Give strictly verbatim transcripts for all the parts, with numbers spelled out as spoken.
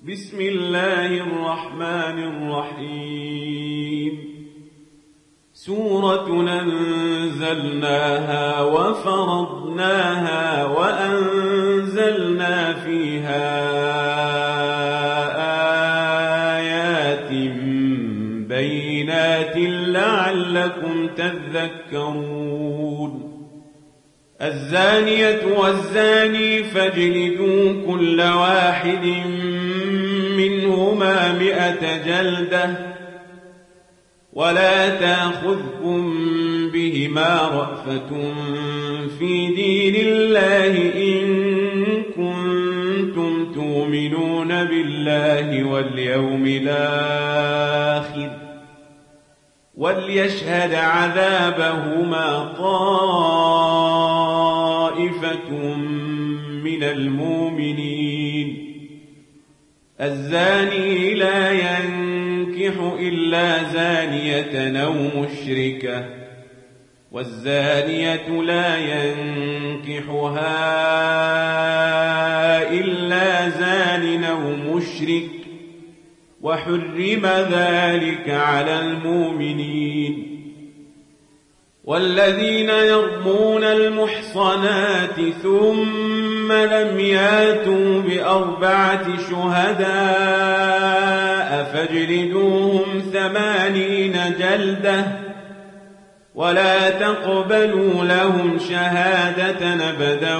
بسم الله الرحمن الرحيم سورة أنزلناها وفرضناها وأنزلنا فيها آيات بينات لعلكم تذكرون الزانية والزاني فاجلدوا كل واحد منهما مئة جلدة ولا تأخذكم بهما رأفة في دين الله إن كنتم تؤمنون بالله واليوم الآخر وليشهد عذابهما طائفة من المؤمنين الزاني لا ينكح إلا زانية أو مشركة والزانية لا ينكحها إلا زان أو مشرك وحرم ذلك على المؤمنين والذين يرمون المحصنات ثم لم ياتوا بأربعة شهداء فاجلدوهم ثمانين جلدة ولا تقبلوا لهم شهادة أبدا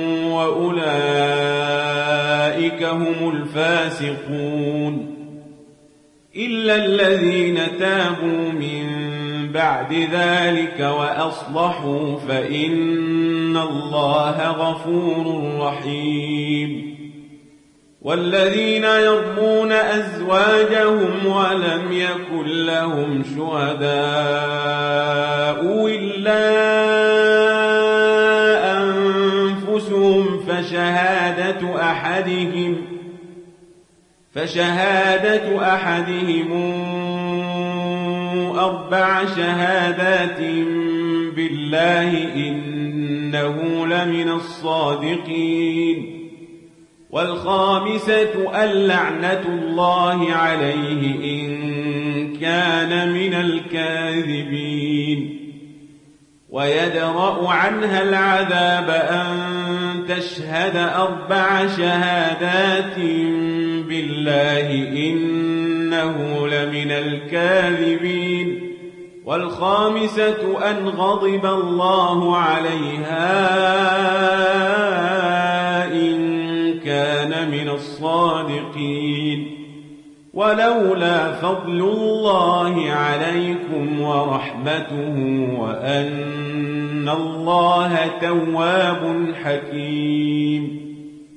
وأولئك هم الفاسقون إلا الذين تابوا من بعد ذلك وأصلحوا فإن الله غفور رحيم والذين يرمون أزواجهم ولم يكن لهم شهداء إلا أنفسهم فشهادة أحدهم فشهادة أحدهم أربع شهادات بالله إنه لمن الصادقين والخامسة اللعنة الله عليه إن كان من الكاذبين ويدرأ عنها العذاب أن تشهد أربع شهادات بالله إنه لمن الكاذبين والخامسة أن غضب الله عليها إن كان من الصادقين ولولا فضل الله عليكم ورحمته وأن الله تواب حكيم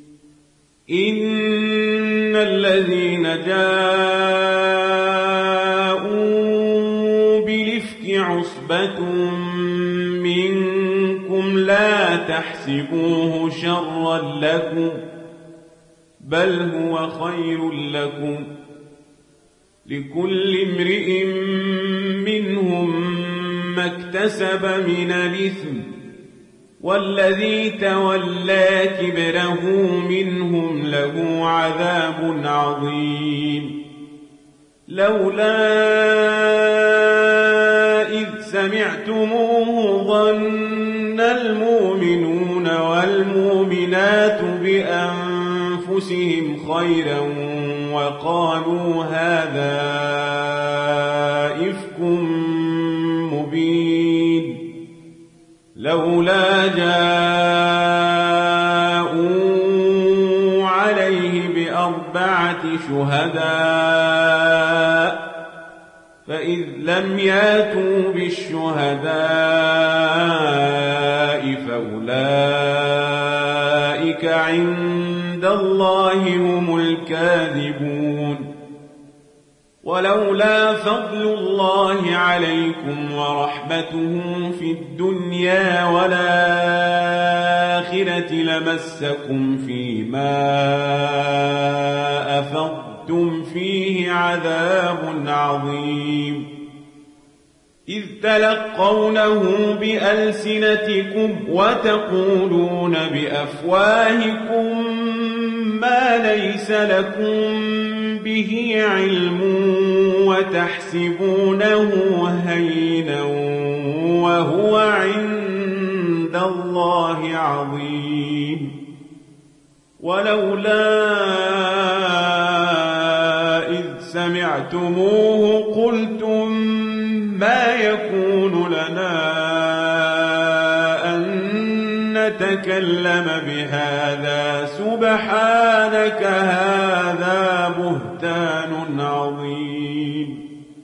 إن الذين جاءوا بالإفك عصبة منكم لا تحسبوه شرا لكم بل هو خير لكم لكل امرئ منهم ما اكتسب من الإثم والذي تولى كبره منهم له عذاب عظيم لولا إذ سمعتموه ظن المؤمنون والمؤمنات بأنفسهم خيرا وقالوا هذا إفك مبين لولا جاءوا عليه بأربعة شهداء فإذ لم ياتوا بالشهداء فأولئك عند الله هم الكاذبون ولولا فضل الله عليكم ورحمته في الدنيا والآخرة لمسكم فيما أفضتم فيه عذاب عظيم إذ تلقونه بألسنتكم وتقولون بأفواهكم ما ما ليس لكم به علم وتحسبونه هينا وهو عند الله عظيم ولولا إذ سمعتموه قلتم ما يكون لنا أن نتكلم بهذا سبحانك هذا بهتان عظيم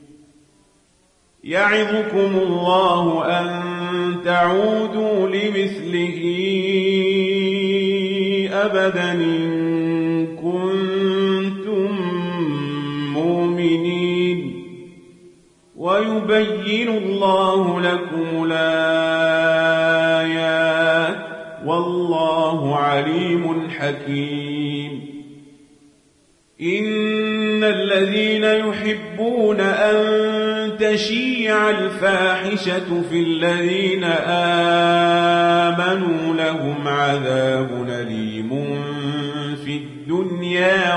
يعظكم الله أن تعودوا لمثله أبدا إن كنتم مؤمنين ويبين الله لكم الآيات والله عليم حكيم إن الذين يحبون أن تشيع الفاحشة في الذين آمنوا لهم عذاب أليم في الدنيا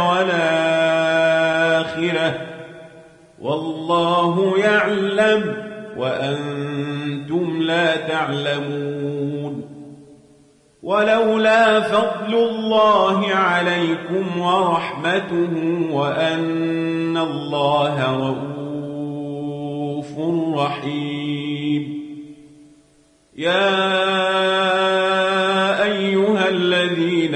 والآخرة والله يعلم وأنتم لا تعلمون ولولا فضل الله عليكم ورحمته وأن الله رؤوف رحيم يا أيها الذين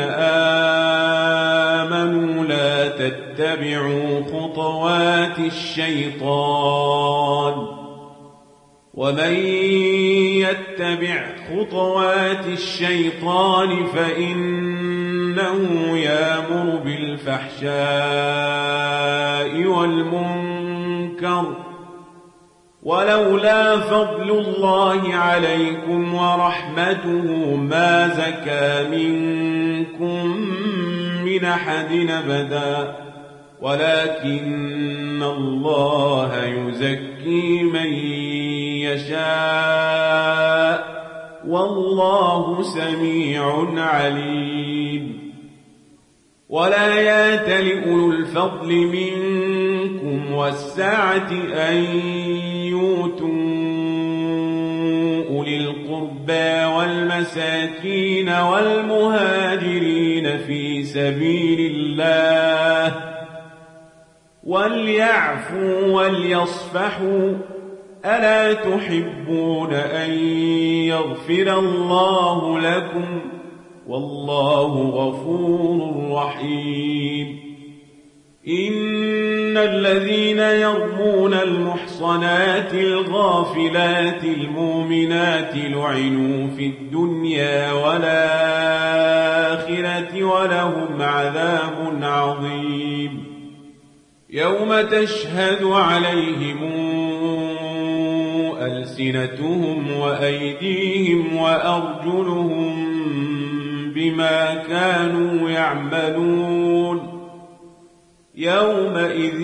آمنوا لا تتبعوا خطوات الشيطان ومن يتبع خطوات الشيطان فإنه يأمر بالفحشاء والمنكر ولولا فضل الله عليكم ورحمته ما زكى منكم من أحد أبدا ولكن الله يزكي من يشاء والله سميع عليم ولا يأتل أولو الفضل منكم والسعة أن يؤتوا أولي القربى والمساكين والمهاجرين في سبيل الله وليعفوا وليصفحوا ألا تحبون أن يغفر الله لكم والله غفور رحيم إن الذين يرمون المحصنات الغافلات المؤمنات لعنوا في الدنيا والآخرة ولهم عذاب عظيم يوم تشهد عليهم ألسنتهم وأيديهم وأرجلهم بما كانوا يعملون يومئذ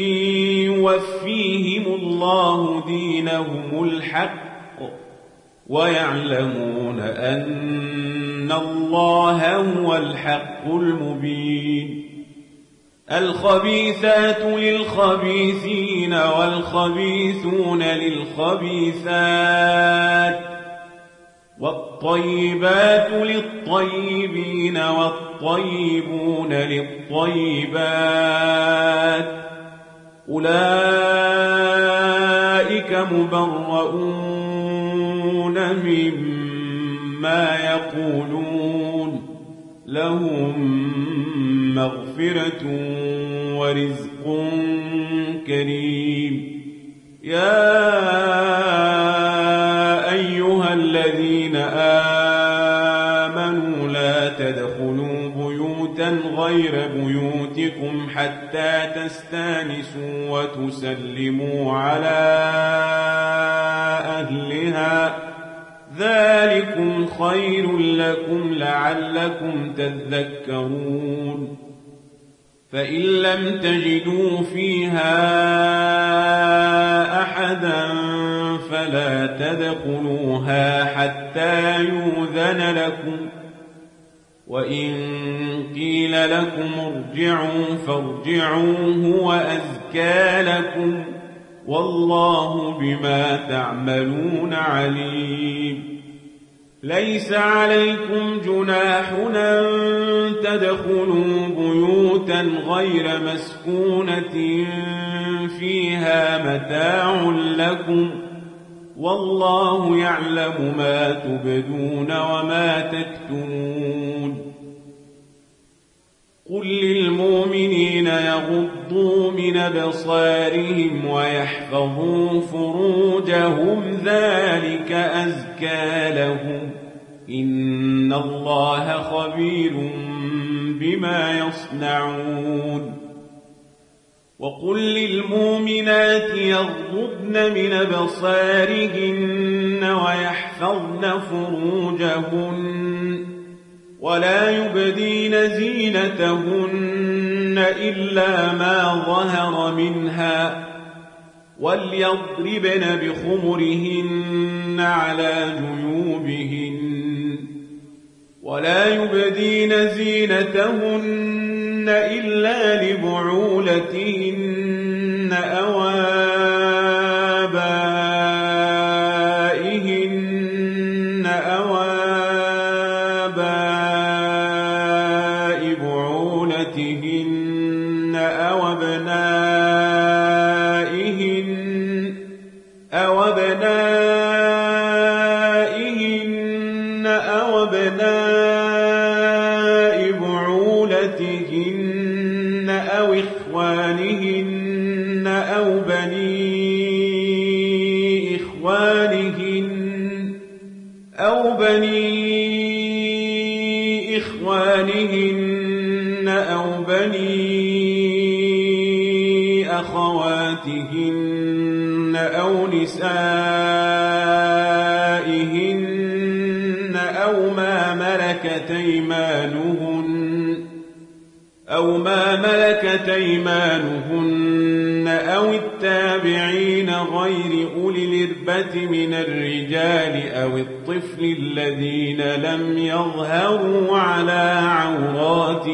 يوفيهم الله دينهم الحق ويعلمون أن الله هو الحق المبين الخبيثات للخبيثين والخبيثون للخبيثات والطيبات للطيبين والطيبون للطيبات أولئك مبرؤون مما يقولون لهم مغفرة ورزق كريم يا أيها الذين آمنوا لا تدخلوا بيوتا غير بيوتكم حتى تستانسوا وتسلموا على أهلها ذلكم خير لكم لعلكم تذكرون فإن لم تجدوا فيها أحدا فلا تدخلوها حتى يؤذن لكم وإن قيل لكم ارجعوا فارجعوا هو أزكى لكم والله بما تعملون عليم. ليس عليكم جناح أن تدخلوا بيوتا غير مسكونة فيها متاع لكم والله يعلم ما تبدون وما تكتمون. قل للمؤمنين يغضوا من أبصارهم ويحفظوا فروجهم ذلك أزكى لهم إن الله خبير بما يصنعون. وقل للمؤمنات يغضضن من أبصارهن ويحفظن فروجهن ولا يبدين زينتهن إلا ما ظهر منها وليضربن بخمرهن على جيوبهن ولا يبدين زينتهن إلا لبعولتهن أو آبائهن أو آباء بعولتهن أو أبنائهن أو أبنائهن أو أبناء بعولتهن أو إخوانهن أو بني إخوانهن أو بني إخوانهن أو بني أخواتهن أو نسائهن أو ما ملكت أيمانهن أو ما ملكت أيمانهن أو التابعين غير أولي الإربة من الرجال أو الطفل الذين لم يظهروا على عورات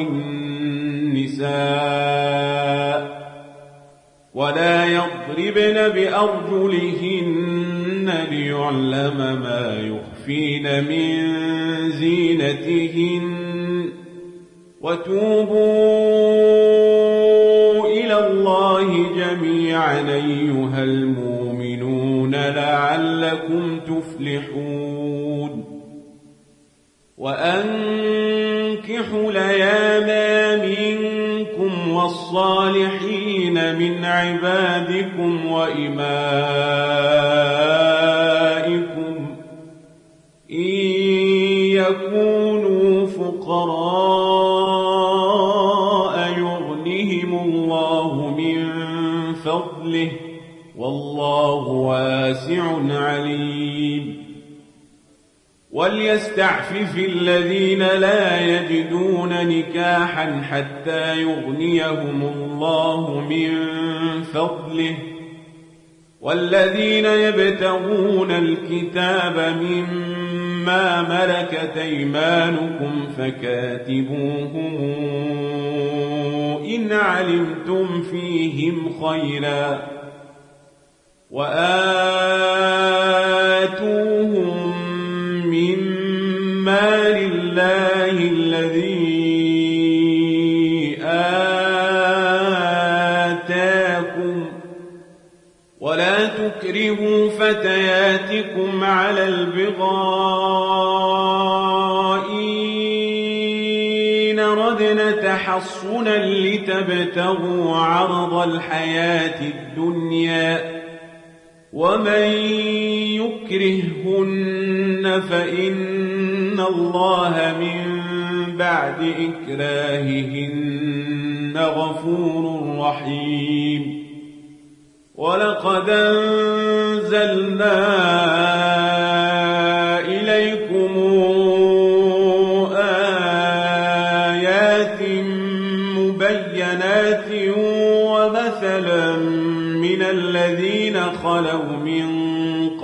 النساء ولا يضربن بأرجلهن ليعلم ما يخفين من زينتهن وتوبوا إلى الله جميعا أيها المؤمنون لعلكم تفلحون. وأنكحوا الأيام منكم والصالحين من عبادكم وإمائكم إن يكونوا فقراء يغنهم الله من فضله والله واسع عليم. وليستعفف الذين لا يجدون نكاحا حتى يغنيهم الله من فضله والذين يبتغون الكتاب مما ملكت أيمانكم فكاتبوهم إن علمتم فيهم خيرا وآتوهم مما لله الذي آتاكم ولا تكرهوا فتياتكم على البغاء إن ردنا تحصنا لتبتغوا عرض الحياة الدنيا ومن يكرههن فإن الله من بعد إكراههن غفور رحيم. ولقد أنزلنا إليكم آيات مبينات ومثلا من الذين خلوا من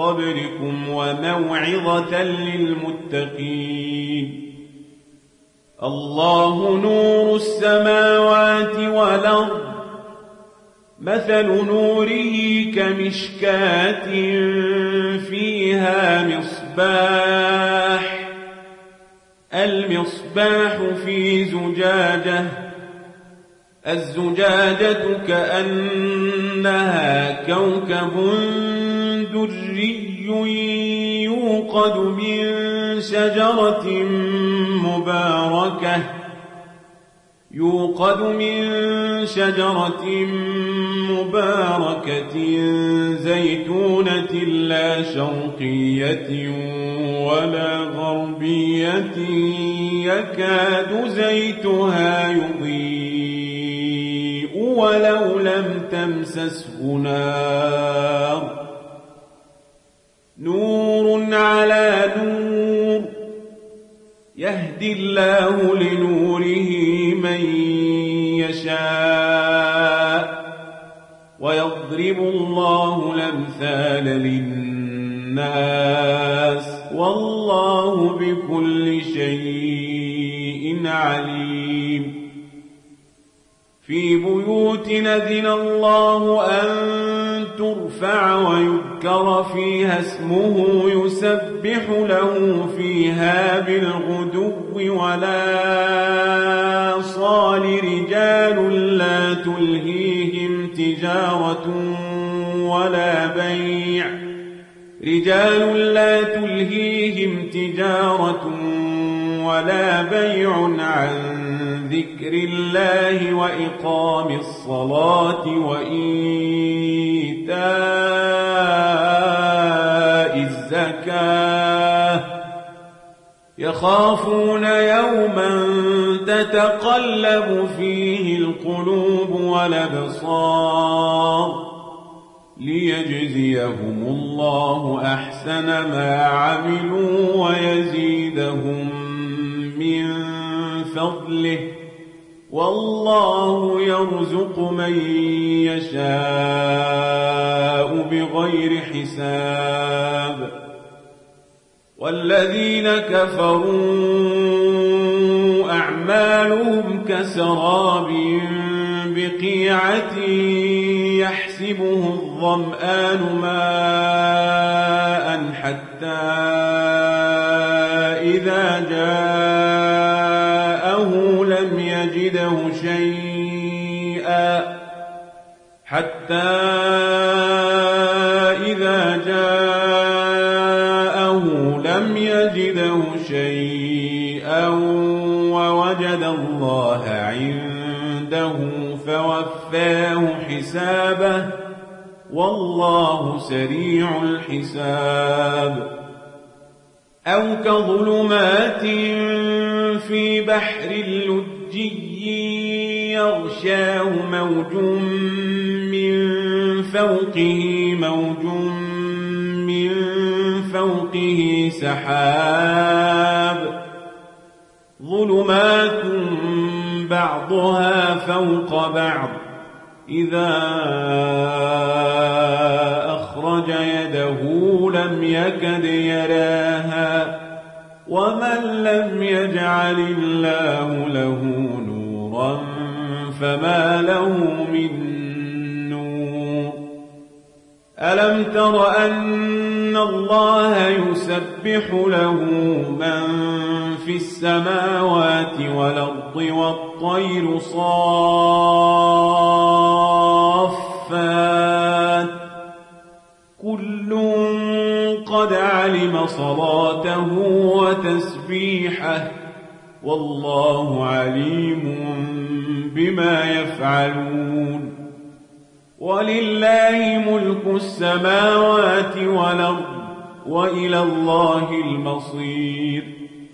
قبلكم وموعظة للمتقين. الله نور السماوات والأرض مثل نوره كمشكاة فيها مصباح المصباح في زجاجة الزجاجة كأنها كوكب دري يوقد من شجرة مباركة يوقد من شجرة مباركة زيتونة لا شرقية ولا غربية يكاد زيتها يضيء ولو لم تمسسه نار نور على نور يهدي الله لنوره من يشاء ويضرب الله الأمثال للناس والله بكل شيء عليم في بيوت أذن الله أن ترفع ويذكر فيها اسمه يسبح له فيها بالغدو ولا صال رجال لا تلهيهم تجارة ولا بيع رجال لا تلهيهم تجارة ولا بيع عن ذكر الله وإقام الصلاة وإيتاء الزكاة يخافون يوما تتقلب فيه القلوب والأبصار ليجزيهم الله أحسن ما عملوا ويزيدهم من فضله والله يرزق من يشاء بغير حساب والذين كفروا أعمالهم كسراب بقيعة يحسبه الظمآن ماء حتى إذا جاءه لم يجده شيئا حتى إذا جاءه لم يجده شيئا ووجد الله عنده فوفاه حسابه والله سريع الحساب أو كظلمات في بحر لجي يغشاه موج من فوقه موج من فوقه سحاب ظلمات بعضها فوق بعض إذا أخرج يده لم يكد يراها ومن لم يجعل الله له نورا فما له من نور ألم تر أن الله يسبح له من في السماوات والأرض والطير صافات كل قد علم صلاته وتسبيحه والله عليم بما يفعلون ولله ملك السماوات والأرض وإلى الله المصير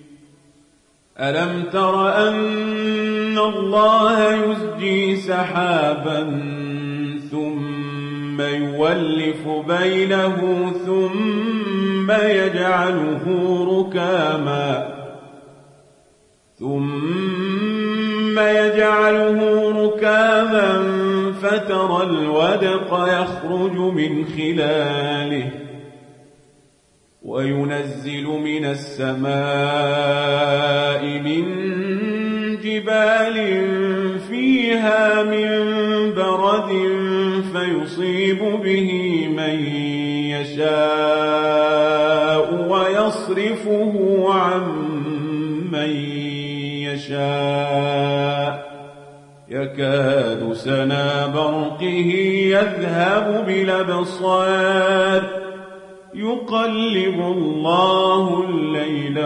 ألم تر أن الله يزجي سحابا ثم يولف بينه ثم يجعله ركاما ثم يجعله ركاما فترى الودق يخرج من خلاله وينزل من السماء من جبال فيها من برد فيصيب به من يشاء ويصرفه عن من يشاء يكاد سنا برقه يذهب بالأبصار يقلب الله الليل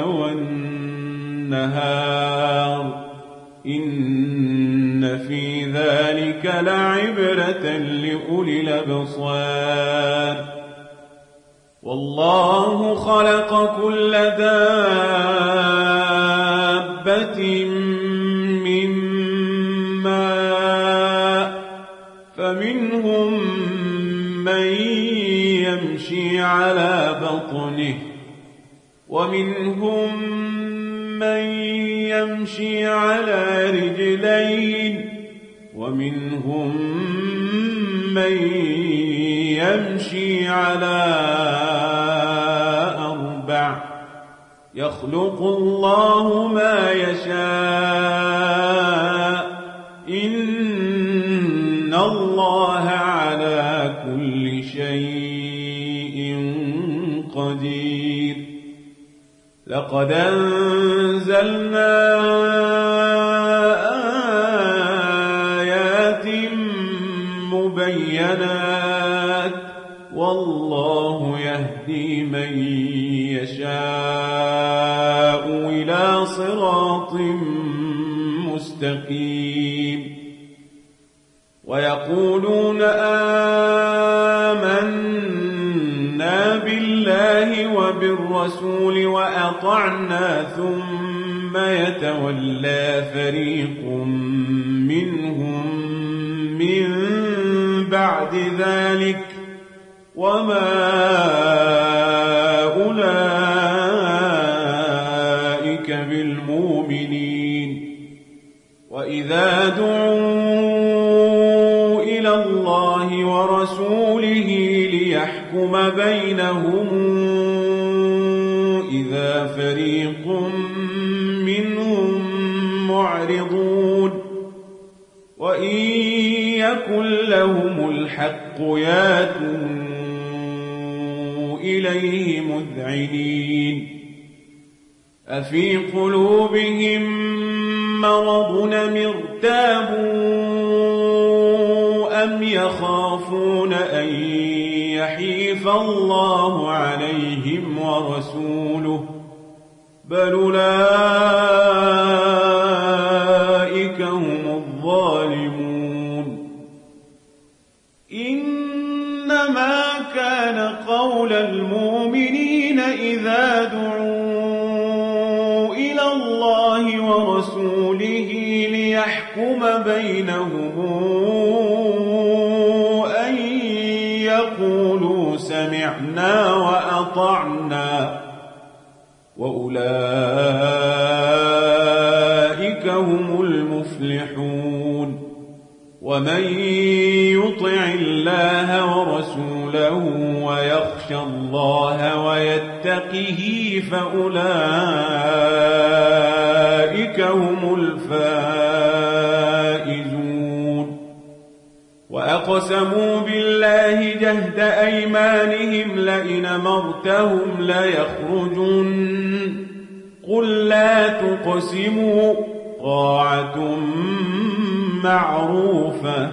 والنهار إن في ذلك لعبرة لأولي الأبصار والله خلق كل دابة من ماء فمنهم من يمشي على بطنه ومنهم من يمشي على رجلين ومنهم من يمشي على أربع يخلق الله ما يشاء إن الله على كل شيء قدير لقد أنزلنا آيات مبينات والله يهدي من يشاء إلى صراط مستقيم ويقولون آمنا بالله وبالرسول وأطعنا ثم يتولى فريق منهم من بعد ذلك وما أولئك بالمؤمنين وإذا دعوا إلى الله ورسوله ليحكم بينهم إذا فريق منهم معرضون وإن يكن لهم الحق ياتوا إليه مذعنين أفي قلوبهم مرض أم ارتابوا أم يخافون أن يحيف الله عليهم ورسوله بل أولئك هم الظالمون إنما كان قول المؤمنين إذا دعوا إلى الله ورسوله ليحكم بينهم أن يقولوا سمعنا وأطعنا وأولئك هم المفلحون ومن يطع الله ورسوله ويخشى الله ويتقه فأولئك هم الفائزون وأقسموا بالله جهد أيمانهم لئن أمرتهم ليخرجن قل لا تقسموا طاعة معروفة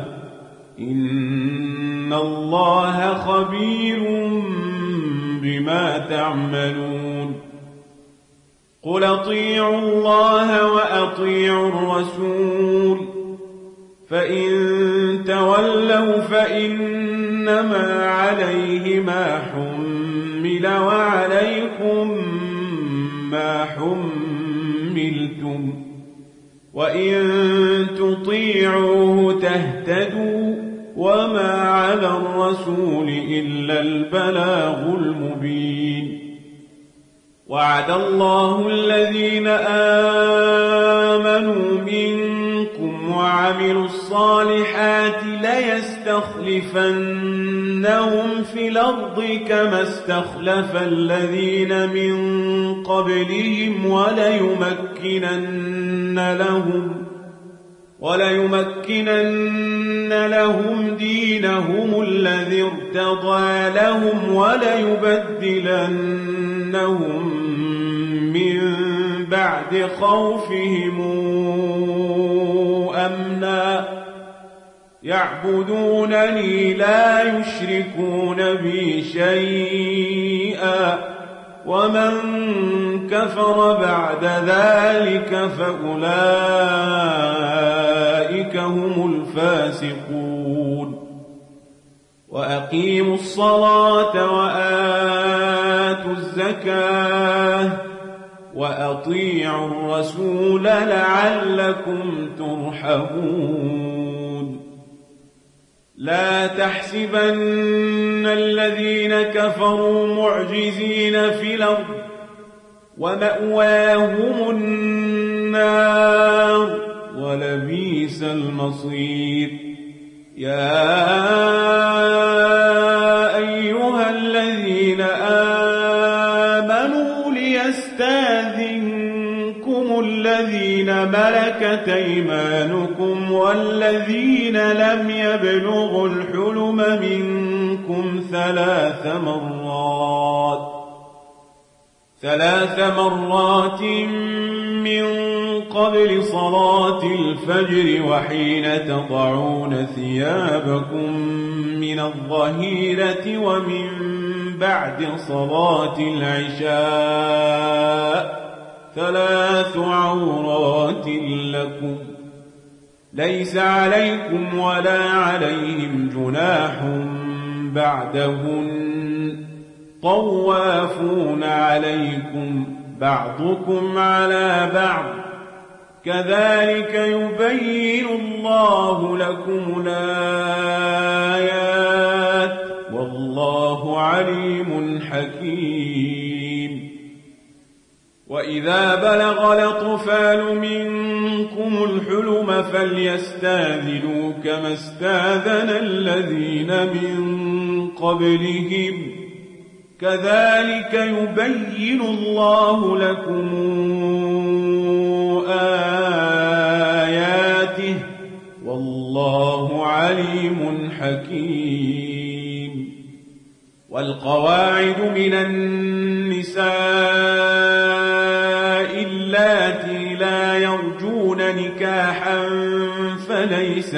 إن الله خبير بما تعملون قل أطيعوا الله وأطيعوا الرسول فإن تولوا فإنما عليه ما حمل وعليكم ما حملتم وإن تطيعوه تهتدوا وما على الرسول إلا البلاغ المبين وعد الله الذين آمنوا منكم وعملوا الصالحات ليستخلفنهم في الأرض كما استخلف الذين من قبلهم وليمكنن لهم وليمكنن لهم دينهم الذي ارتضى لهم وليبدلنهم من بعد خوفهم أمنا يعبدونني لا يشركون بي شيئا ومن كفر بعد ذلك فأولئك هم الفاسقون وأقيموا الصلاة وآتوا الزكاة وأطيعوا الرسول لعلكم ترحمون لا تحسبن الذين كفروا معجزين في الأرض ومأواهم النار ولبئس المصير يا أيها الذين آمنوا ليستاذنكم الذين ملكت أيمانكم والذين لم يبلغوا الحلم منكم ثلاث مرات ثلاث مرات من قبل صلاة الفجر وحين تضعون ثيابكم من الظهيرة ومن بعد صلاة العشاء ثلاث عورات لكم ليس عليكم ولا عليهم جناح بعدهن طوافون عليكم بعضكم على بعض كذلك يبين الله لكم الآيات والله عليم حكيم وإذا بلغ الأطفال منكم الحلم فليستاذنوا كما استاذن الذين من قبلهم كذلك يبين الله لكم آياته والله عليم حكيم والقواعد من النساء اللاتي لا يرجون نكاحا فليس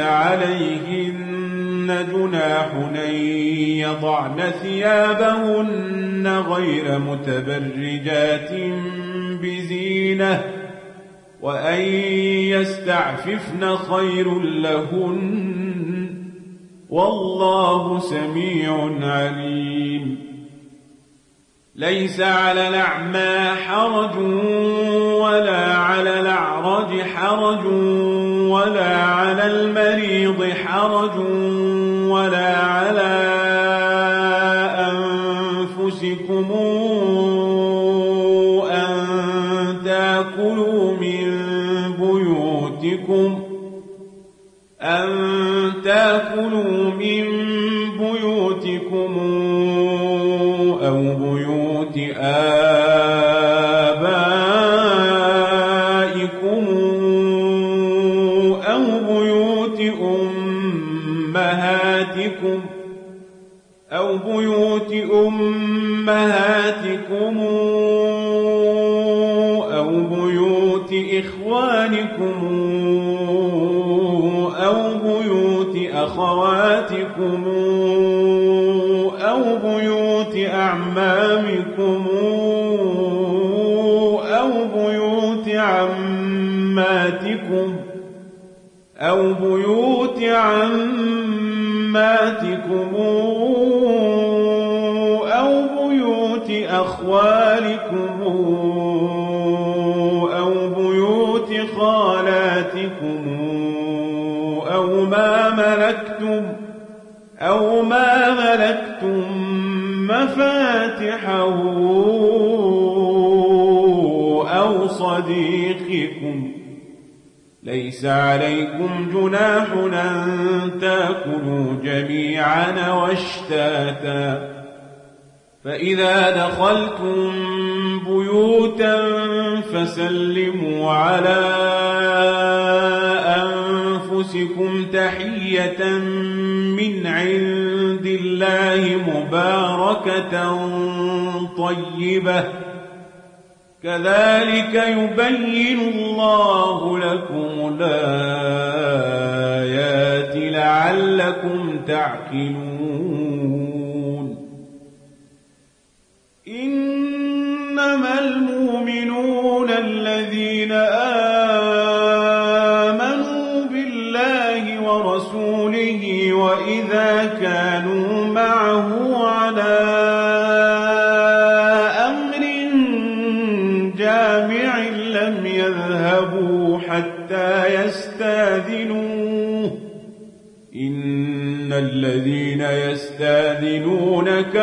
عليهن جناح أن يضعن ثيابهن غير متبرجات بزينة وأن يستعففن خير لهن والله سميع عليم ليس على الأعمى حرج ولا على الأعرج حرج ولا على المريض حرج ولا على أنفسكم أن تأكلوا من بيوتكم أن تأكلوا من بيوتكم أو بيوت آبائكم أو بيوت أمهاتكم أو بيوت أمهاتكم أو بيوت إخوانكم أو بيوت أخواتكم أو بيوت أعمامكم أو بيوت عماتكم أو بيوت عماتكم أو بيوت أخوالكم أو بيوت خالاتكم أو ما ملكتم أو ما ملكتم مفاتحه أو صديقكم ليس عليكم جناح أن تأكلوا جميعا واشتاتا فإذا دخلتم بيوتا فسلموا على أنفسكم تحية من عند الله مباركة طيبة كذلك يبين الله لكم الآيات لعلكم تعقلون إنما المؤمنون الذين آمنوا بالله ورسوله وإذا كانوا معه على أمر جامع لم يذهبوا حتى يستاذنوه إن الذين يستاذنونك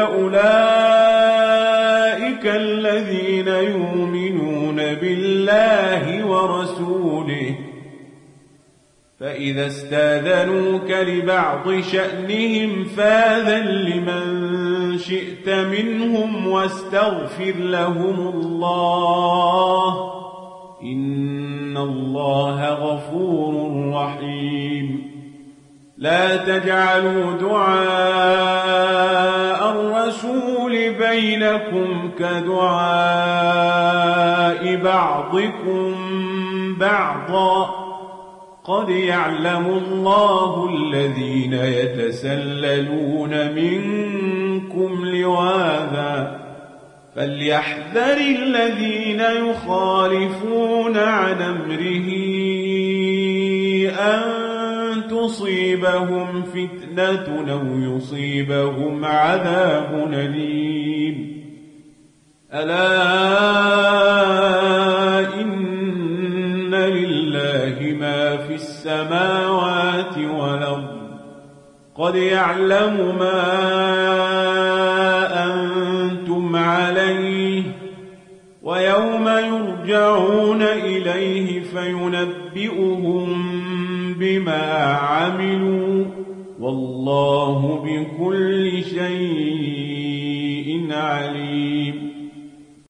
أولئك الذين يؤمنون بالله ورسوله فإذا استاذنوك لبعض شأنهم فاذن لمن شئت منهم واستغفر لهم الله إن الله غفور رحيم لا تجعلوا دعاء الرسول بينكم كدعاء بعضكم بعضا قد يعلم الله الذين يتسللون منكم لواذا فليحذر الذين يخالفون عن أمره أن تصيبهم فتنة أو يصيبهم عذاب أليم ألا إن لله ما في السماوات والأرض قد يعلم ما أنتم عليه ويوم يرجعون إليه فينبئهم بما عملوا والله بكل شيء عليم